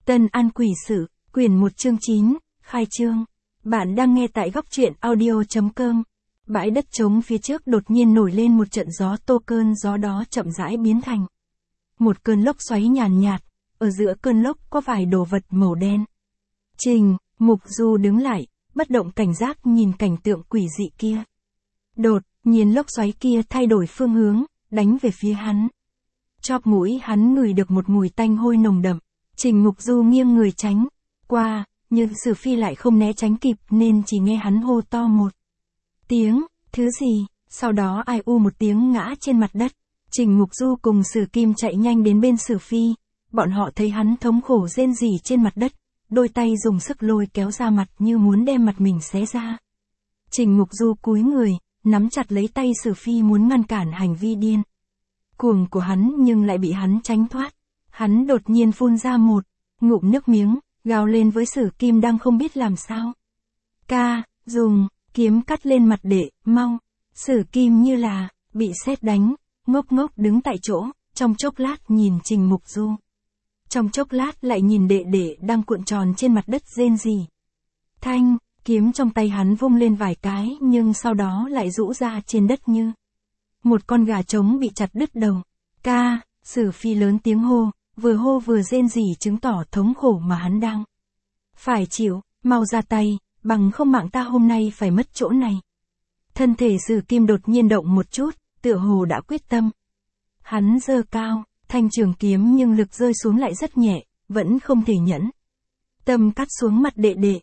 Tân An Quỷ Sự, quyển 1 chương 9, khai trương. Bạn đang nghe tại góc truyện audio.com. Bãi đất trống phía trước đột nhiên nổi lên một trận gió, cơn gió đó chậm rãi biến thành một cơn lốc xoáy nhàn nhạt, ở giữa cơn lốc có vài đồ vật màu đen. Trình Mục Du đứng lại, bất động cảnh giác nhìn cảnh tượng quỷ dị kia. Đột nhiên lốc xoáy kia thay đổi phương hướng, đánh về phía hắn. Chóp mũi hắn ngửi được một mùi tanh hôi nồng đậm. Trình Mục Du nghiêng người tránh qua, nhưng Sử Phi lại không né tránh kịp nên chỉ nghe hắn hô to một tiếng, thứ gì, sau đó ai u một tiếng ngã trên mặt đất. Trình Mục Du cùng Sử Kim chạy nhanh đến bên Sử Phi, bọn họ thấy hắn thống khổ rên rỉ trên mặt đất, đôi tay dùng sức lôi kéo ra mặt như muốn đem mặt mình xé ra. Trình Mục Du cúi người, nắm chặt lấy tay Sử Phi muốn ngăn cản hành vi điên cuồng của hắn nhưng lại bị hắn tránh thoát. Hắn đột nhiên phun ra một ngụm nước miếng, gào lên với Sử Kim đang không biết làm sao. Ca, dùng kiếm cắt lên mặt đệ, mau. Sử Kim như là bị sét đánh, ngốc ngốc đứng tại chỗ, trong chốc lát nhìn Trình Mục Du. Trong chốc lát lại nhìn đệ đệ đang cuộn tròn trên mặt đất rên rỉ. Thanh kiếm trong tay hắn vung lên vài cái nhưng sau đó lại rũ ra trên đất như một con gà trống bị chặt đứt đầu. Ca, Sử Phi lớn tiếng hô vừa rên rỉ chứng tỏ thống khổ mà hắn đang phải chịu, mau ra tay, bằng không mạng ta hôm nay phải mất chỗ này. Thân thể Sử Kim đột nhiên động một chút, tựa hồ đã quyết tâm. Hắn giơ cao thanh trường kiếm nhưng lực rơi xuống lại rất nhẹ, vẫn không thể nhẫn tâm cắt xuống mặt đệ đệ.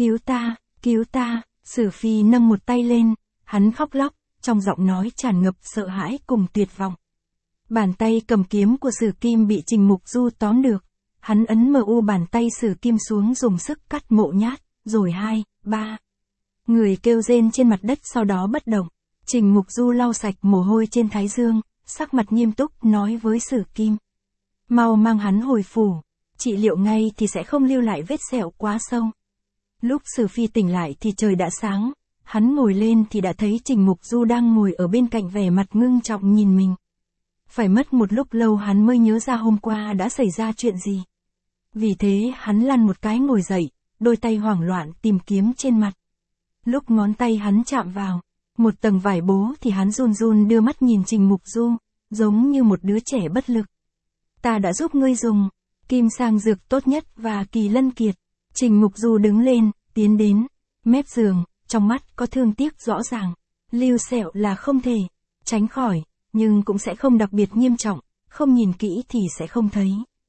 Cứu ta, Sử Phi nâng một tay lên, hắn khóc lóc, trong giọng nói tràn ngập sợ hãi cùng tuyệt vọng. Bàn tay cầm kiếm của Sử Kim bị Trình Mục Du tóm được, hắn ấn bàn tay Sử Kim xuống dùng sức cắt mộ nhát, rồi 2, 3 người kêu rên trên mặt đất sau đó bất động. Trình Mục Du lau sạch mồ hôi trên thái dương, sắc mặt nghiêm túc nói với Sử Kim. Mau mang hắn hồi phủ, trị liệu ngay thì sẽ không lưu lại vết sẹo quá sâu. Lúc Sử Phi tỉnh lại thì trời đã sáng, hắn ngồi lên thì đã thấy Trình Mục Du đang ngồi ở bên cạnh vẻ mặt ngưng trọng nhìn mình. Phải mất một lúc lâu hắn mới nhớ ra hôm qua đã xảy ra chuyện gì. Vì thế hắn lăn một cái ngồi dậy, đôi tay hoảng loạn tìm kiếm trên mặt. Lúc ngón tay hắn chạm vào một tầng vải bố thì hắn run run đưa mắt nhìn Trình Mục Du, giống như một đứa trẻ bất lực. Ta đã giúp ngươi dùng kim sang dược tốt nhất và kỳ lân kiệt. Trình Mục Du đứng lên, tiến đến mép giường, trong mắt có thương tiếc rõ ràng. Lưu sẹo là không thể tránh khỏi, nhưng cũng sẽ không đặc biệt nghiêm trọng, không nhìn kỹ thì sẽ không thấy.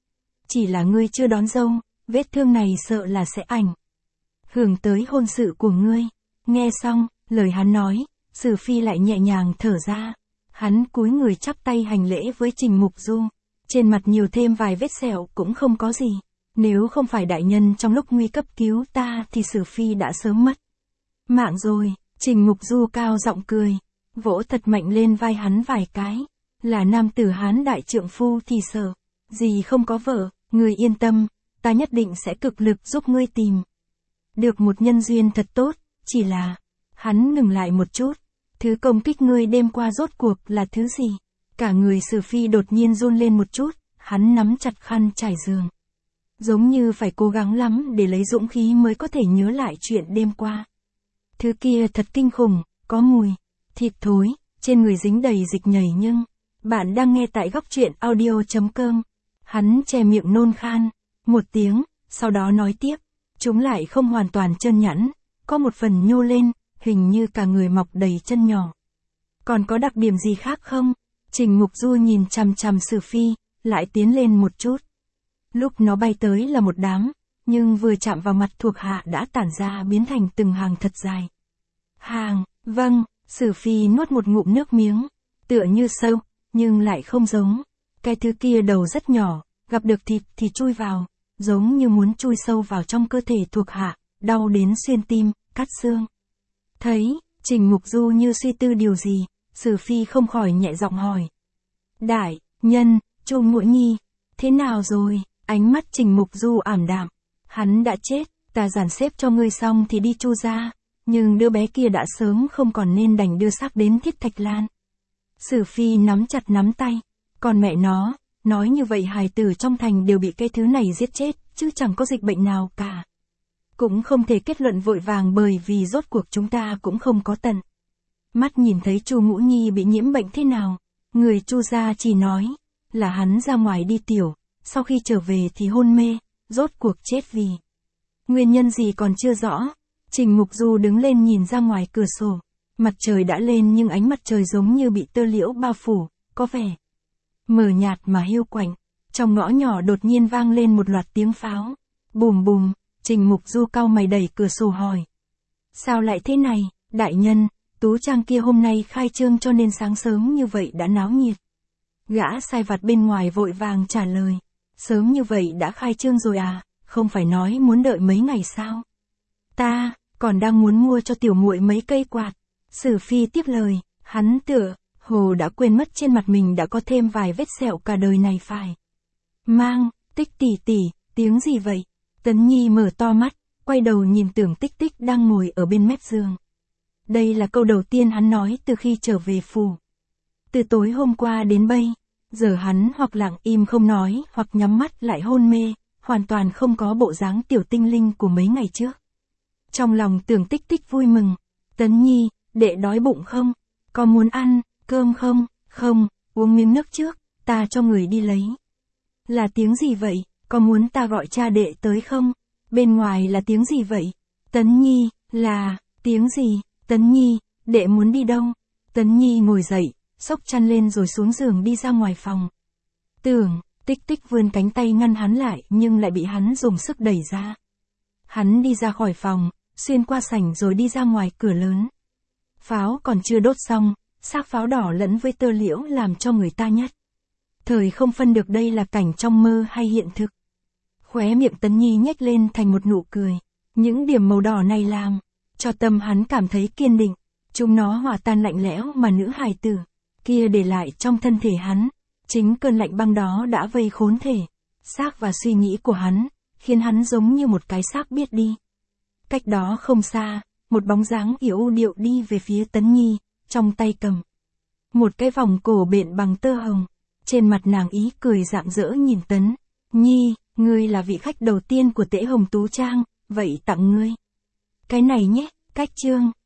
Chỉ là ngươi chưa đón dâu, vết thương này sợ là sẽ ảnh hưởng tới hôn sự của ngươi. Nghe xong lời hắn nói, Sử Phi lại nhẹ nhàng thở ra. Hắn cúi người chắp tay hành lễ với Trình Mục Du. Trên mặt nhiều thêm vài vết sẹo cũng không có gì. Nếu không phải đại nhân trong lúc nguy cấp cứu ta thì Sử Phi đã sớm mất mạng rồi. Trình Mục Du cao giọng cười, vỗ thật mạnh lên vai hắn vài cái. Là nam tử Hán đại trượng phu thì sợ gì không có vợ, ngươi yên tâm, ta nhất định sẽ cực lực giúp ngươi tìm được một nhân duyên thật tốt. Chỉ là, hắn ngừng lại một chút, thứ công kích ngươi đêm qua rốt cuộc là thứ gì? Cả người Sử Phi đột nhiên run lên một chút, hắn nắm chặt khăn trải giường. Giống như phải cố gắng lắm để lấy dũng khí mới có thể nhớ lại chuyện đêm qua. Thứ kia thật kinh khủng, có mùi thịt thối, trên người dính đầy dịch nhầy nhưng... Bạn đang nghe tại góc truyện audio.com. Hắn che miệng nôn khan một tiếng, sau đó nói tiếp. Chúng lại không hoàn toàn trơn nhẵn, có một phần nhô lên, hình như cả người mọc đầy chân nhỏ. Còn có đặc điểm gì khác không? Trình Mục Du nhìn chằm chằm Sử Phi, lại tiến lên một chút. Lúc nó bay tới là một đám, nhưng vừa chạm vào mặt thuộc hạ đã tản ra biến thành từng hàng thật dài. Vâng, Sử Phi nuốt một ngụm nước miếng, tựa như sâu, nhưng lại không giống. Cái thứ kia đầu rất nhỏ, gặp được thịt thì chui vào, giống như muốn chui sâu vào trong cơ thể thuộc hạ, đau đến xuyên tim, cắt xương. Thấy Trình Mục Du như suy tư điều gì, Sử Phi không khỏi nhẹ giọng hỏi. Đại nhân, Chu Muội Nhi, thế nào rồi? Ánh mắt Trình Mục Du ảm đạm. Hắn đã chết, ta dàn xếp cho ngươi xong thì đi Chu gia, nhưng đứa bé kia đã sớm không còn nên đành đưa xác đến Thiết Thạch Lan. Sử Phi nắm chặt nắm tay, còn mẹ nó, nói như vậy hài tử trong thành đều bị cái thứ này giết chết, chứ chẳng có dịch bệnh nào cả. Cũng không thể kết luận vội vàng bởi vì rốt cuộc chúng ta cũng không có tận mắt nhìn thấy Chu Ngũ Nhi bị nhiễm bệnh thế nào. Người Chu gia chỉ nói là hắn ra ngoài đi tiểu, sau khi trở về thì hôn mê, rốt cuộc chết vì nguyên nhân gì còn chưa rõ. Trình Mục Du đứng lên nhìn ra ngoài cửa sổ. Mặt trời đã lên nhưng ánh mặt trời giống như bị tơ liễu bao phủ, có vẻ mờ nhạt mà hiu quạnh. Trong ngõ nhỏ đột nhiên vang lên một loạt tiếng pháo. Bùm bùm, Trình Mục Du cau mày đẩy cửa sổ hỏi. Sao lại thế này, đại nhân, Tú Trang kia hôm nay khai trương cho nên sáng sớm như vậy đã náo nhiệt. Gã sai vặt bên ngoài vội vàng trả lời. Sớm như vậy đã khai trương rồi à, không phải nói muốn đợi mấy ngày sao? Ta, còn đang muốn mua cho tiểu muội mấy cây quạt. Sử Phi tiếp lời, hắn tựa hồ đã quên mất trên mặt mình đã có thêm vài vết sẹo cả đời này phải. Mang, Tích tỷ tỷ, tiếng gì vậy? Tấn Nhi mở to mắt, quay đầu nhìn Tưởng Tích Tích đang ngồi ở bên mép giường. Đây là câu đầu tiên hắn nói từ khi trở về phủ. Từ tối hôm qua đến bây, giờ hắn hoặc lặng im không nói hoặc nhắm mắt lại hôn mê, hoàn toàn không có bộ dáng tiểu tinh linh của mấy ngày trước. Trong lòng Tưởng Tích Tích vui mừng. Tấn Nhi, đệ đói bụng không? Có muốn ăn cơm không? Không, uống miếng nước trước, ta cho người đi lấy. Là tiếng gì vậy? Có muốn ta gọi cha đệ tới không? Bên ngoài là tiếng gì vậy? Tấn Nhi, là tiếng gì? Tấn Nhi, đệ muốn đi đâu? Tấn Nhi ngồi dậy, xốc chăn lên rồi xuống giường đi ra ngoài phòng. Tưởng Tích Tích vươn cánh tay ngăn hắn lại nhưng lại bị hắn dùng sức đẩy ra. Hắn đi ra khỏi phòng, xuyên qua sảnh rồi đi ra ngoài cửa lớn. Pháo còn chưa đốt xong, xác pháo đỏ lẫn với tơ liễu làm cho người ta nhất thời không phân được đây là cảnh trong mơ hay hiện thực. Khóe miệng Tấn Nhi nhếch lên thành một nụ cười. Những điểm màu đỏ này làm cho tâm hắn cảm thấy kiên định. Chúng nó hòa tan lạnh lẽo mà nữ hài tử kia để lại trong thân thể hắn. Chính cơn lạnh băng đó đã vây khốn thể, xác và suy nghĩ của hắn, khiến hắn giống như một cái xác biết đi. Cách đó không xa, một bóng dáng yếu điệu đi về phía Tấn Nhi, trong tay cầm một cái vòng cổ bện bằng tơ hồng. Trên mặt nàng ý cười rạng rỡ nhìn Tấn Nhi, ngươi là vị khách đầu tiên của Tễ Hồng Tú Trang, vậy tặng ngươi cái này nhé. Cách chương